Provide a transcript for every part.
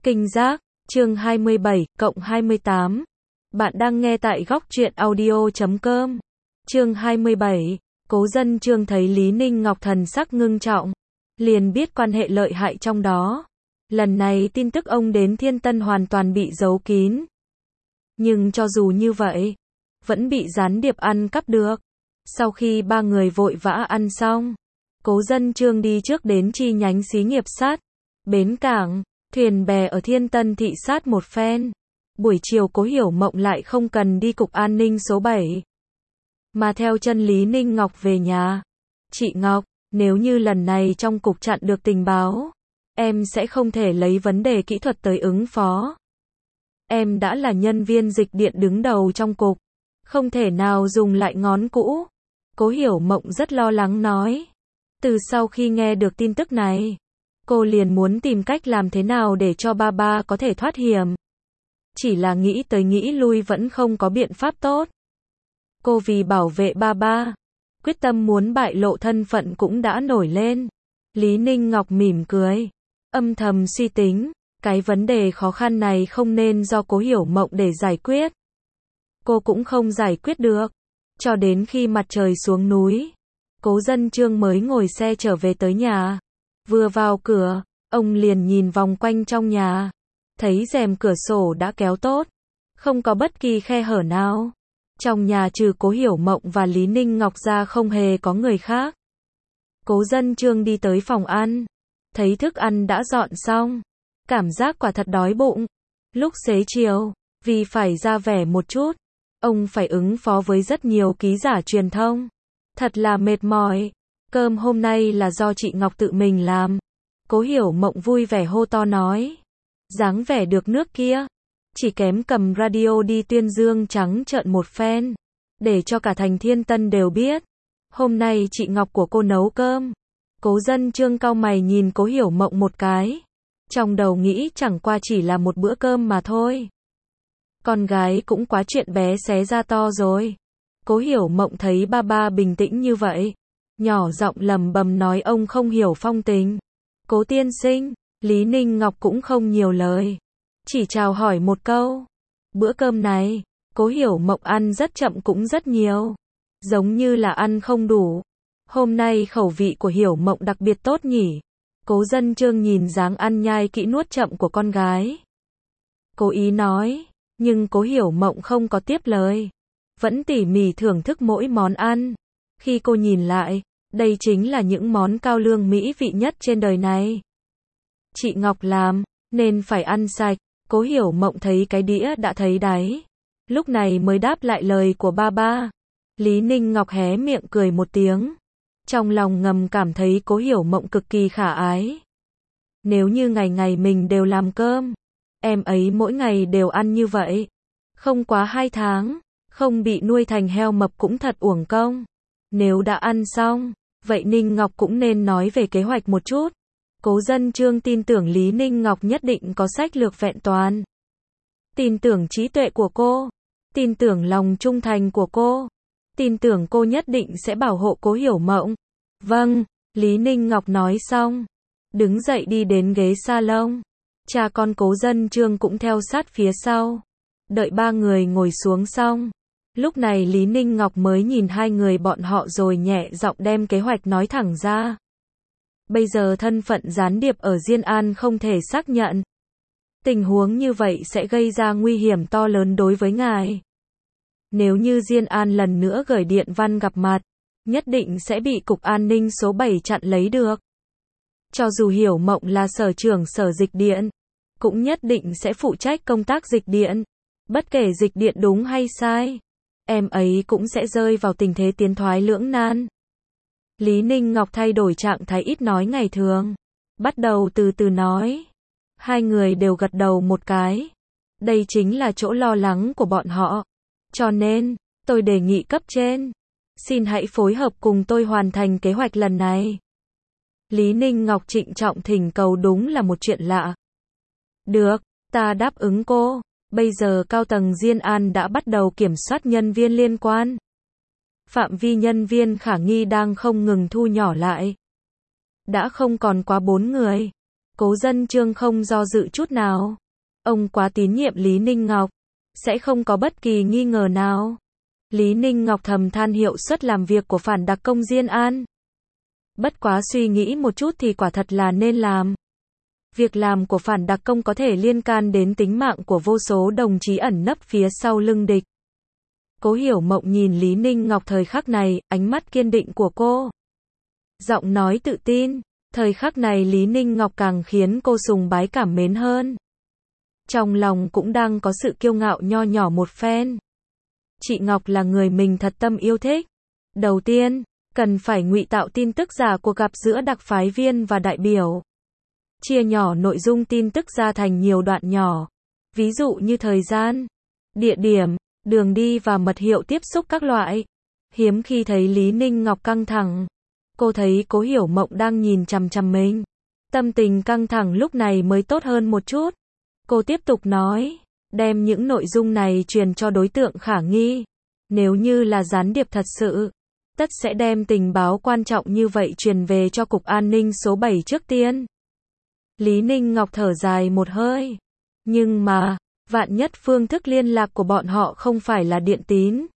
Kinh giác, chương 27/28. Bạn đang nghe tại góc truyện audio.com. Chương 27. Cố Dân Chương thấy Lý Ninh Ngọc thần sắc ngưng trọng, liền biết quan hệ lợi hại trong đó. Lần này tin tức ông đến Thiên Tân hoàn toàn bị giấu kín. Nhưng cho dù như vậy, vẫn bị gián điệp ăn cắp được. Sau khi ba người vội vã ăn xong, Cố Dân Chương đi trước đến chi nhánh xí nghiệp sắt, bến cảng, thuyền bè ở Thiên Tân thị sát một phen. Buổi chiều Cố Hiểu Mộng lại không cần đi cục an ninh số 7, mà theo chân Lý Ninh Ngọc về nhà. Chị Ngọc, nếu như lần này trong cục chặn được tình báo, em sẽ không thể lấy vấn đề kỹ thuật tới ứng phó. Em đã là nhân viên dịch điện đứng đầu trong cục, không thể nào dùng lại ngón cũ. Cố Hiểu Mộng rất lo lắng nói. Từ sau khi nghe được tin tức này, cô liền muốn tìm cách làm thế nào để cho ba có thể thoát hiểm. Chỉ là nghĩ tới nghĩ lui vẫn không có biện pháp tốt. Cô vì bảo vệ ba, quyết tâm muốn bại lộ thân phận cũng đã nổi lên. Lý Ninh Ngọc mỉm cười, âm thầm suy tính, cái vấn đề khó khăn này không nên do Cố Hiểu Mộng để giải quyết. Cô cũng không giải quyết được. Cho đến khi mặt trời xuống núi, Cố Dân Chương mới ngồi xe trở về tới nhà. Vừa vào cửa, ông liền nhìn vòng quanh trong nhà, thấy rèm cửa sổ đã kéo tốt, không có bất kỳ khe hở nào. Trong nhà trừ Cố Hiểu Mộng và Lý Ninh Ngọc ra không hề có người khác. Cố Dân Chương đi tới phòng ăn, thấy thức ăn đã dọn xong, cảm giác quả thật đói bụng. Lúc xế chiều, vì phải ra vẻ một chút, ông phải ứng phó với rất nhiều ký giả truyền thông. Thật là mệt mỏi. Cơm hôm nay là do chị Ngọc tự mình làm. Cố Hiểu Mộng vui vẻ hô to nói. Dáng vẻ được nước kia. Chỉ kém cầm radio đi tuyên dương trắng trợn một phen, để cho cả thành Thiên Tân đều biết. Hôm nay chị Ngọc của cô nấu cơm. Cố Dân Chương cau mày nhìn Cố Hiểu Mộng một cái. Trong đầu nghĩ chẳng qua chỉ là một bữa cơm mà thôi. Con gái cũng quá chuyện bé xé ra to rồi. Cố Hiểu Mộng thấy ba bình tĩnh như vậy, nhỏ giọng lẩm bẩm nói ông không hiểu phong tình. Cố tiên sinh. Lý Ninh Ngọc cũng không nhiều lời, chỉ chào hỏi một câu. Bữa cơm này, Cố Hiểu Mộng ăn rất chậm cũng rất nhiều, giống như là ăn không đủ. Hôm nay khẩu vị của Hiểu Mộng đặc biệt tốt nhỉ. Cố Dân Chương nhìn dáng ăn nhai kỹ nuốt chậm của con gái, cố ý nói, nhưng Cố Hiểu Mộng không có tiếp lời, vẫn tỉ mỉ thưởng thức mỗi món ăn. Khi cô nhìn lại, đây chính là những món cao lương mỹ vị nhất trên đời này. Chị Ngọc làm, nên phải ăn sạch. Cố Hiểu Mộng thấy cái đĩa đã thấy đáy, lúc này mới đáp lại lời của ba. Lý Ninh Ngọc hé miệng cười một tiếng, trong lòng ngầm cảm thấy Cố Hiểu Mộng cực kỳ khả ái. Nếu như ngày ngày mình đều làm cơm, em ấy mỗi ngày đều ăn như vậy, không quá 2 tháng, không bị nuôi thành heo mập cũng thật uổng công. Nếu đã ăn xong, vậy Ninh Ngọc cũng nên nói về kế hoạch một chút. Cố Dân Chương tin tưởng Lý Ninh Ngọc nhất định có sách lược vẹn toàn. Tin tưởng trí tuệ của cô, tin tưởng lòng trung thành của cô, tin tưởng cô nhất định sẽ bảo hộ Cố Hiểu Mộng. Vâng, Lý Ninh Ngọc nói xong, đứng dậy đi đến ghế salon. Cha con Cố Dân Chương cũng theo sát phía sau. Đợi ba người ngồi xuống xong, lúc này Lý Ninh Ngọc mới nhìn hai người bọn họ rồi nhẹ giọng đem kế hoạch nói thẳng ra. Bây giờ thân phận gián điệp ở Diên An không thể xác nhận. Tình huống như vậy sẽ gây ra nguy hiểm to lớn đối với ngài. Nếu như Diên An lần nữa gửi điện văn gặp mặt, nhất định sẽ bị cục an ninh số 7 chặn lấy được. Cho dù Hiểu Mộng là sở trưởng sở dịch điện, cũng nhất định sẽ phụ trách công tác dịch điện. Bất kể dịch điện đúng hay sai, em ấy cũng sẽ rơi vào tình thế tiến thoái lưỡng nan. Lý Ninh Ngọc thay đổi trạng thái ít nói ngày thường, bắt đầu từ từ nói. Hai người đều gật đầu một cái. Đây chính là chỗ lo lắng của bọn họ. Cho nên, tôi đề nghị cấp trên, xin hãy phối hợp cùng tôi hoàn thành kế hoạch lần này. Lý Ninh Ngọc trịnh trọng thỉnh cầu đúng là một chuyện lạ. Được, ta đáp ứng cô. Bây giờ cao tầng Diên An đã bắt đầu kiểm soát nhân viên liên quan. Phạm vi nhân viên khả nghi đang không ngừng thu nhỏ lại. Đã không còn quá 4 người. Cố Dân Chương không do dự chút nào. Ông quá tín nhiệm Lý Ninh Ngọc, sẽ không có bất kỳ nghi ngờ nào. Lý Ninh Ngọc thầm than hiệu suất làm việc của phản đặc công Diên An. Bất quá suy nghĩ một chút thì quả thật là nên làm. Việc làm của phản đặc công có thể liên can đến tính mạng của vô số đồng chí ẩn nấp phía sau lưng địch. Cố Hiểu Mộng nhìn Lý Ninh Ngọc thời khắc này, ánh mắt kiên định của cô. Giọng nói tự tin, thời khắc này Lý Ninh Ngọc càng khiến cô sùng bái cảm mến hơn. Trong lòng cũng đang có sự kiêu ngạo nho nhỏ một phen. Chị Ngọc là người mình thật tâm yêu thích. Đầu tiên, cần phải ngụy tạo tin tức giả cuộc gặp giữa đặc phái viên và đại biểu. Chia nhỏ nội dung tin tức ra thành nhiều đoạn nhỏ. Ví dụ như thời gian, địa điểm, đường đi và mật hiệu tiếp xúc các loại. Hiếm khi thấy Lý Ninh Ngọc căng thẳng. Cô thấy Cố Hiểu Mộng đang nhìn chằm chằm mình. Tâm tình căng thẳng lúc này mới tốt hơn một chút. Cô tiếp tục nói, đem những nội dung này truyền cho đối tượng khả nghi. Nếu như là gián điệp thật sự, tất sẽ đem tình báo quan trọng như vậy truyền về cho Cục An ninh số 7 trước tiên. Lý Ninh Ngọc thở dài một hơi. Nhưng mà, vạn nhất phương thức liên lạc của bọn họ không phải là điện tín.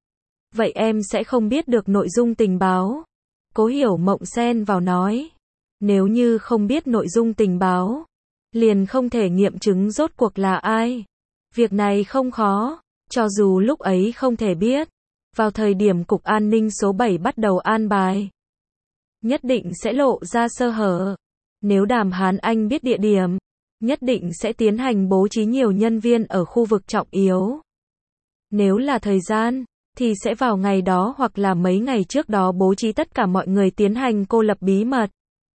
Vậy em sẽ không biết được nội dung tình báo. Cố Hiểu Mộng xen vào nói. Nếu như không biết nội dung tình báo, liền không thể nghiệm chứng rốt cuộc là ai. Việc này không khó, cho dù lúc ấy không thể biết. Vào thời điểm Cục An ninh số 7 bắt đầu an bài, nhất định sẽ lộ ra sơ hở. Nếu Đàm Hán Anh biết địa điểm, nhất định sẽ tiến hành bố trí nhiều nhân viên ở khu vực trọng yếu. Nếu là thời gian, thì sẽ vào ngày đó hoặc là mấy ngày trước đó bố trí tất cả mọi người tiến hành cô lập bí mật.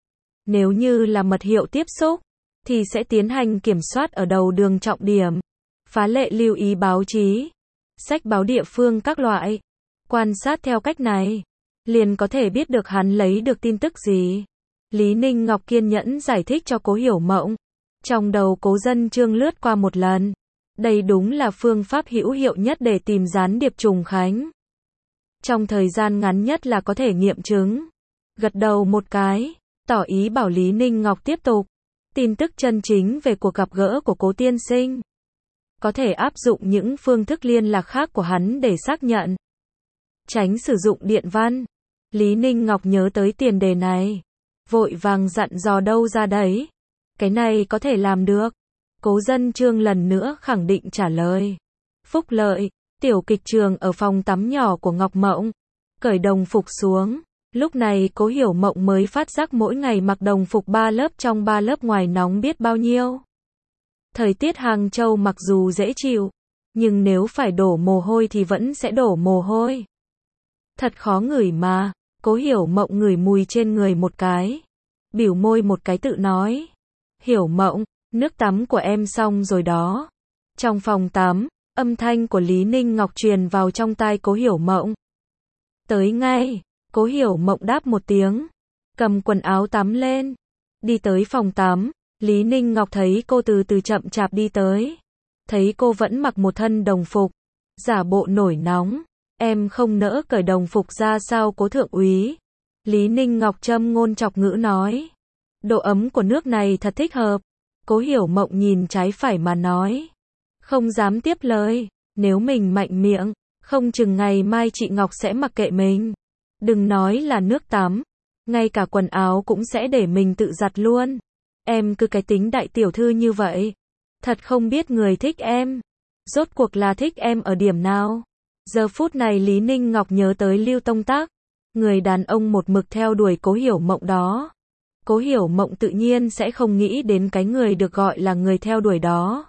Nếu như là mật hiệu tiếp xúc, thì sẽ tiến hành kiểm soát ở đầu đường trọng điểm, phá lệ lưu ý báo chí, sách báo địa phương các loại. Quan sát theo cách này, liền có thể biết được hắn lấy được tin tức gì. Lý Ninh Ngọc kiên nhẫn giải thích cho Cố Hiểu Mộng. Trong đầu Cố Dân Chương lướt qua một lần. Đây đúng là phương pháp hữu hiệu nhất để tìm gián điệp trùng khánh. Trong thời gian ngắn nhất là có thể nghiệm chứng. Gật đầu một cái, tỏ ý bảo Lý Ninh Ngọc tiếp tục. Tin tức chân chính về cuộc gặp gỡ của Cố tiên sinh. Có thể áp dụng những phương thức liên lạc khác của hắn để xác nhận. Tránh sử dụng điện văn. Lý Ninh Ngọc nhớ tới tiền đề này. Vội vàng dặn dò đâu ra đấy. Cái này có thể làm được. Cố Dân Chương lần nữa khẳng định trả lời. Phúc Lợi, tiểu kịch trường ở phòng tắm nhỏ của Ngọc Mộng. Cởi đồng phục xuống. Lúc này Cố Hiểu Mộng mới phát giác mỗi ngày mặc đồng phục 3 lớp trong 3 lớp ngoài nóng biết bao nhiêu. Thời tiết Hàng Châu mặc dù dễ chịu, nhưng nếu phải đổ mồ hôi thì vẫn sẽ đổ mồ hôi. Thật khó ngửi mà. Cố Hiểu Mộng ngửi mùi trên người một cái. Bỉu môi một cái tự nói. Hiểu Mộng, nước tắm của em xong rồi đó. Trong phòng tắm, âm thanh của Lý Ninh Ngọc truyền vào trong tai Cố Hiểu Mộng. Tới ngay. Cố Hiểu Mộng đáp một tiếng. Cầm quần áo tắm lên. Đi tới phòng tắm. Lý Ninh Ngọc thấy cô từ từ chậm chạp đi tới. Thấy cô vẫn mặc một thân đồng phục. Giả bộ nổi nóng. Em không nỡ cởi đồng phục ra sao Cố thượng úy? Lý Ninh Ngọc châm ngôn chọc ngữ nói. Độ ấm của nước này thật thích hợp. Cố Hiểu Mộng nhìn trái phải mà nói. Không dám tiếp lời. Nếu mình mạnh miệng, không chừng ngày mai chị Ngọc sẽ mặc kệ mình. Đừng nói là nước tắm. Ngay cả quần áo cũng sẽ để mình tự giặt luôn. Em cứ cái tính đại tiểu thư như vậy. Thật không biết người thích em. Rốt cuộc là thích em ở điểm nào? Giờ phút này Lý Ninh Ngọc nhớ tới Lưu Tông Tác. Người đàn ông một mực theo đuổi Cố Hiểu Mộng đó. Cố Hiểu Mộng tự nhiên sẽ không nghĩ đến cái người được gọi là người theo đuổi đó.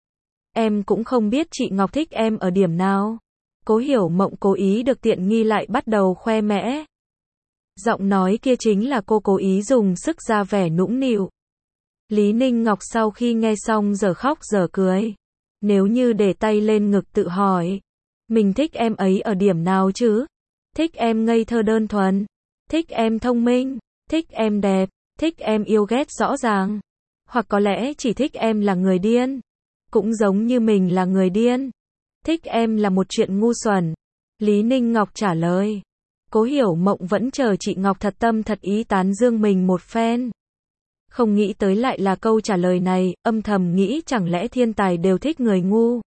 Em cũng không biết chị Ngọc thích em ở điểm nào. Cố Hiểu Mộng cố ý được tiện nghi lại bắt đầu khoe mẽ. Giọng nói kia chính là cô cố ý dùng sức ra vẻ nũng nịu. Lý Ninh Ngọc sau khi nghe xong giờ khóc giờ cười. Nếu như để tay lên ngực tự hỏi. Mình thích em ấy ở điểm nào chứ? Thích em ngây thơ đơn thuần. Thích em thông minh. Thích em đẹp. Thích em yêu ghét rõ ràng. Hoặc có lẽ chỉ thích em là người điên. Cũng giống như mình là người điên. Thích em là một chuyện ngu xuẩn. Lý Ninh Ngọc trả lời. Cố Hiểu Mộng vẫn chờ chị Ngọc thật tâm thật ý tán dương mình một phen. Không nghĩ tới lại là câu trả lời này, âm thầm nghĩ chẳng lẽ thiên tài đều thích người ngu.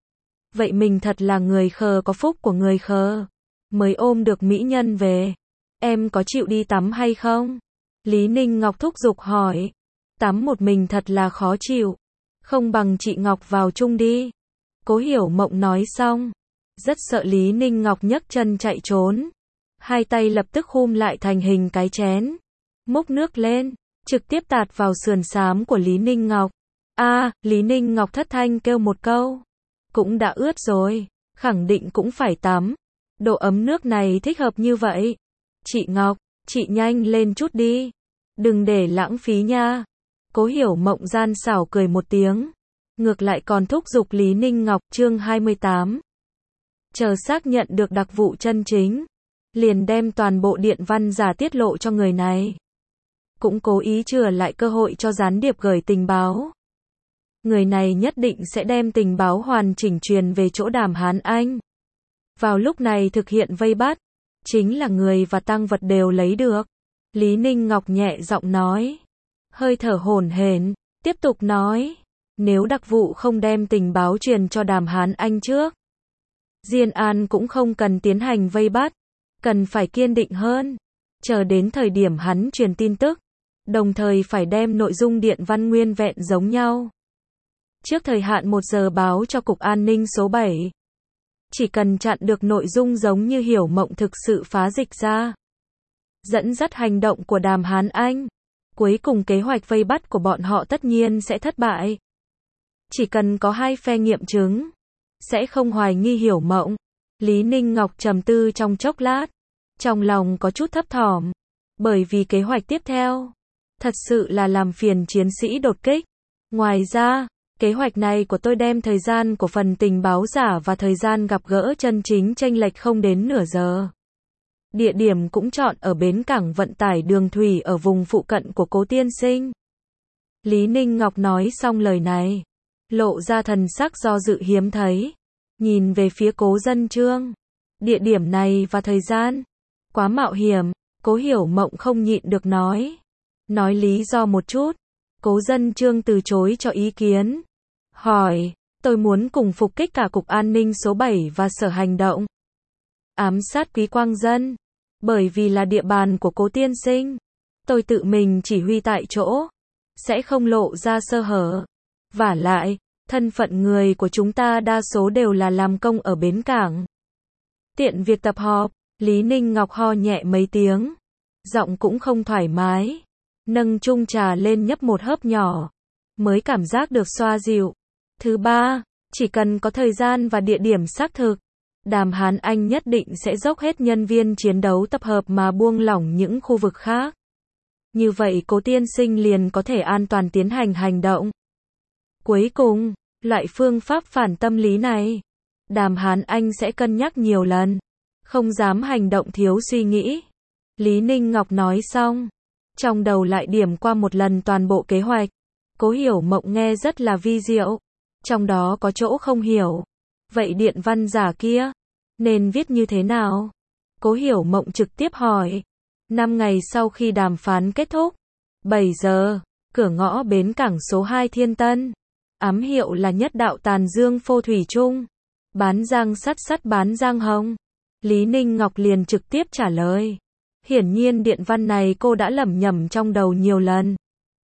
Vậy mình thật là người khờ có phúc của người khờ. Mới ôm được mỹ nhân về. Em có chịu đi tắm hay không? Lý Ninh Ngọc thúc giục hỏi. Tắm một mình thật là khó chịu. Không bằng chị Ngọc vào chung đi. Cố Hiểu Mộng nói xong. Rất sợ Lý Ninh Ngọc nhấc chân chạy trốn. Hai tay lập tức khum lại thành hình cái chén. Múc nước lên. Trực tiếp tạt vào sườn xám của Lý Ninh Ngọc. Lý Ninh Ngọc thất thanh kêu một câu. Cũng đã ướt rồi. Khẳng định cũng phải tắm. Độ ấm nước này thích hợp như vậy. Chị Ngọc, chị nhanh lên chút đi. Đừng để lãng phí nha. Cố Hiểu Mộng gian xảo cười một tiếng. Ngược lại còn thúc giục Lý Ninh Ngọc. Chương 28. Chờ xác nhận được đặc vụ chân chính. Liền đem toàn bộ điện văn giả tiết lộ cho người này. Cũng cố ý chừa lại cơ hội cho gián điệp gửi tình báo. Người này nhất định sẽ đem tình báo hoàn chỉnh truyền về chỗ Đàm Hán Anh. Vào lúc này thực hiện vây bắt. Chính là người và tang vật đều lấy được. Lý Ninh Ngọc nhẹ giọng nói. Hơi thở hổn hển, tiếp tục nói. Nếu đặc vụ không đem tình báo truyền cho Đàm Hán Anh trước. Diên An cũng không cần tiến hành vây bắt. Cần phải kiên định hơn. Chờ đến thời điểm hắn truyền tin tức. Đồng thời phải đem nội dung điện văn nguyên vẹn giống nhau. Trước thời hạn 1 giờ báo cho Cục An ninh số 7. Chỉ cần chặn được nội dung giống như Hiểu Mộng thực sự phá dịch ra. Dẫn dắt hành động của Đàm Hán Anh. Cuối cùng kế hoạch vây bắt của bọn họ tất nhiên sẽ thất bại. Chỉ cần có hai phe nghiệm chứng. Sẽ không hoài nghi Hiểu Mộng. Lý Ninh Ngọc trầm tư trong chốc lát. Trong lòng có chút thấp thỏm. Bởi vì kế hoạch tiếp theo. Thật sự là làm phiền chiến sĩ đột kích. Ngoài ra, kế hoạch này của tôi đem thời gian của phần tình báo giả và thời gian gặp gỡ chân chính chênh lệch không đến nửa giờ. Địa điểm cũng chọn ở bến cảng vận tải đường thủy ở vùng phụ cận của Cố tiên sinh. Lý Ninh Ngọc nói xong lời này. Lộ ra thần sắc do dự hiếm thấy. Nhìn về phía Cố Dân Trương. Địa điểm này và thời gian. Quá mạo hiểm. Cố Hiểu Mộng không nhịn được nói. Nói lý do một chút. Cố Dân Trương từ chối cho ý kiến. Hỏi, tôi muốn cùng phục kích cả Cục An ninh số 7 và Sở Hành động. Ám sát Quý Quang Dân. Bởi vì là địa bàn của Cố tiên sinh. Tôi tự mình chỉ huy tại chỗ. Sẽ không lộ ra sơ hở. Vả lại, thân phận người của chúng ta đa số đều là làm công ở bến cảng. Tiện việc tập họp, Lý Ninh Ngọc ho nhẹ mấy tiếng. Giọng cũng không thoải mái. Nâng chung trà lên nhấp một hớp nhỏ. Mới cảm giác được xoa dịu. Thứ ba, chỉ cần có thời gian và địa điểm xác thực. Đàm Hán Anh nhất định sẽ dốc hết nhân viên chiến đấu tập hợp mà buông lỏng những khu vực khác. Như vậy Cố tiên sinh liền có thể an toàn tiến hành hành động. Cuối cùng, loại phương pháp phản tâm lý này. Đàm Hán Anh sẽ cân nhắc nhiều lần. Không dám hành động thiếu suy nghĩ. Lý Ninh Ngọc nói xong. Trong đầu lại điểm qua một lần toàn bộ kế hoạch. Cố Hiểu Mộng nghe rất là vi diệu. Trong đó có chỗ không hiểu. Vậy điện văn giả kia, nên viết như thế nào? Cố Hiểu Mộng trực tiếp hỏi. 5 ngày sau khi đàm phán kết thúc. 7 giờ, cửa ngõ bến cảng số 2 Thiên Tân. Ám hiệu là Nhất Đạo Tàn Dương Phô Thủy Trung. Bán Giang Sắt bán Giang Hồng. Lý Ninh Ngọc liền trực tiếp trả lời. Hiển nhiên điện văn này cô đã lẩm nhẩm trong đầu nhiều lần.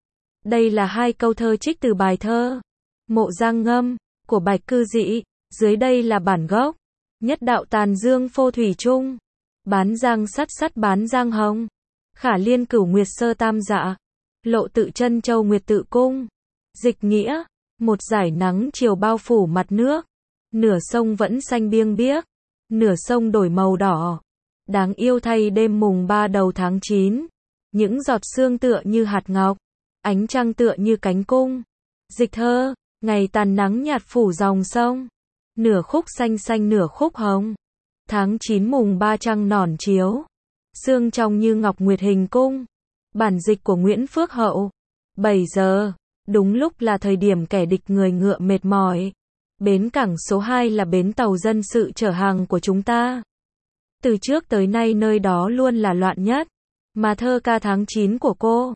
Đây là 2 câu thơ trích từ bài thơ Mộ Giang Ngâm của Bạch Cư Dị, dưới đây là bản gốc. Nhất Đạo Tàn Dương Phô Thủy Trung. Bán Giang Sắt bán Giang Hồng. Khả liên cửu nguyệt sơ tam dạ. Lộ tự chân châu nguyệt tự cung. Dịch nghĩa, một dải nắng chiều bao phủ mặt nước. Nửa sông vẫn xanh biêng biếc. Nửa sông đổi màu đỏ. Đáng yêu thay đêm mùng 3 đầu tháng 9. Những giọt sương tựa như hạt ngọc. Ánh trăng tựa như cánh cung. Dịch thơ, ngày tàn nắng nhạt phủ dòng sông. Nửa khúc xanh xanh nửa khúc hồng. Tháng 9 mùng 3 trăng nòn chiếu. Sương trong như ngọc nguyệt hình cung. Bản dịch của Nguyễn Phước Hậu. 7 giờ, đúng lúc là thời điểm kẻ địch người ngựa mệt mỏi. Bến cảng số 2 là bến tàu dân sự chở hàng của chúng ta. Từ trước tới nay nơi đó luôn là loạn nhất. Mà thơ ca tháng 9 của cô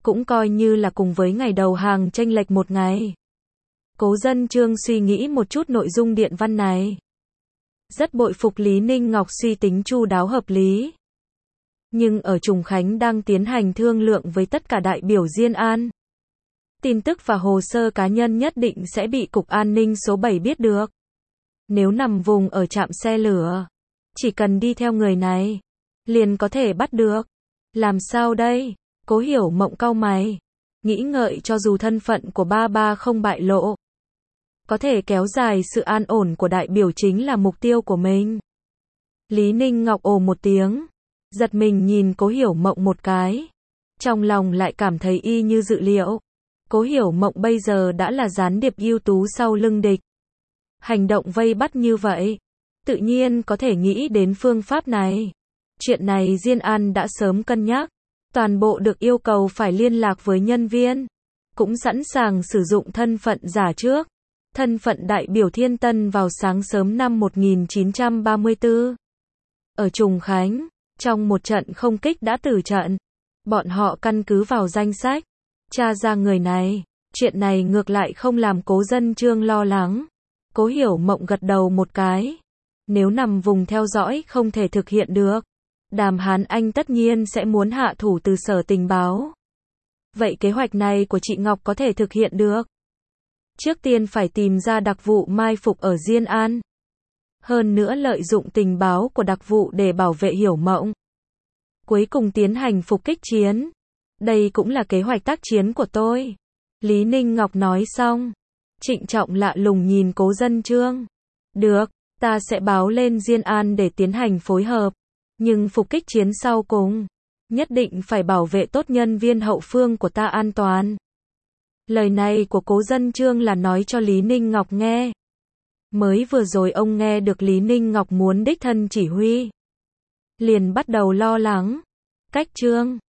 cũng coi như là cùng với ngày đầu hàng chênh lệch một ngày. Cố Dân Chương suy nghĩ một chút nội dung điện văn này. Rất bội phục Lý Ninh Ngọc suy tính chu đáo hợp lý. Nhưng ở Trùng Khánh đang tiến hành thương lượng với tất cả đại biểu Diên An. Tin tức và hồ sơ cá nhân nhất định sẽ bị Cục An ninh số 7 biết được. Nếu nằm vùng ở trạm xe lửa, chỉ cần đi theo người này, liền có thể bắt được. Làm sao đây? Cố Hiểu Mộng cau mày, nghĩ ngợi cho dù thân phận của ba không bại lộ, có thể kéo dài sự an ổn của đại biểu chính là mục tiêu của mình. Lý Ninh Ngọc ồ một tiếng, giật mình nhìn Cố Hiểu Mộng một cái. Trong lòng lại cảm thấy y như dự liệu. Cố Hiểu Mộng bây giờ đã là gián điệp ưu tú sau lưng địch. Hành động vây bắt như vậy, tự nhiên có thể nghĩ đến phương pháp này. Chuyện này Diên An đã sớm cân nhắc. Toàn bộ được yêu cầu phải liên lạc với nhân viên. Cũng sẵn sàng sử dụng thân phận giả trước. Thân phận đại biểu Thiên Tân vào sáng sớm năm 1934. Ở Trùng Khánh, trong một trận không kích đã tử trận. Bọn họ căn cứ vào danh sách, tra ra người này. Chuyện này ngược lại không làm Cố Dân Chương lo lắng. Cố Hiểu Mộng gật đầu một cái. Nếu nằm vùng theo dõi không thể thực hiện được, Đàm Hán Anh tất nhiên sẽ muốn hạ thủ từ Sở Tình báo. Vậy kế hoạch này của chị Ngọc có thể thực hiện được. Trước tiên phải tìm ra đặc vụ mai phục ở Diên An. Hơn nữa lợi dụng tình báo của đặc vụ để bảo vệ Hiểu Mộng. Cuối cùng tiến hành phục kích chiến. Đây cũng là kế hoạch tác chiến của tôi. Lý Ninh Ngọc nói xong, trịnh trọng lạ lùng nhìn Cố Dân Chương. Được, ta sẽ báo lên Diên An để tiến hành phối hợp. Nhưng phục kích chiến sau cùng, nhất định phải bảo vệ tốt nhân viên hậu phương của ta an toàn. Lời này của Cố Dân Chương là nói cho Lý Ninh Ngọc nghe. Mới vừa rồi ông nghe được Lý Ninh Ngọc muốn đích thân chỉ huy, liền bắt đầu lo lắng. Cách Chương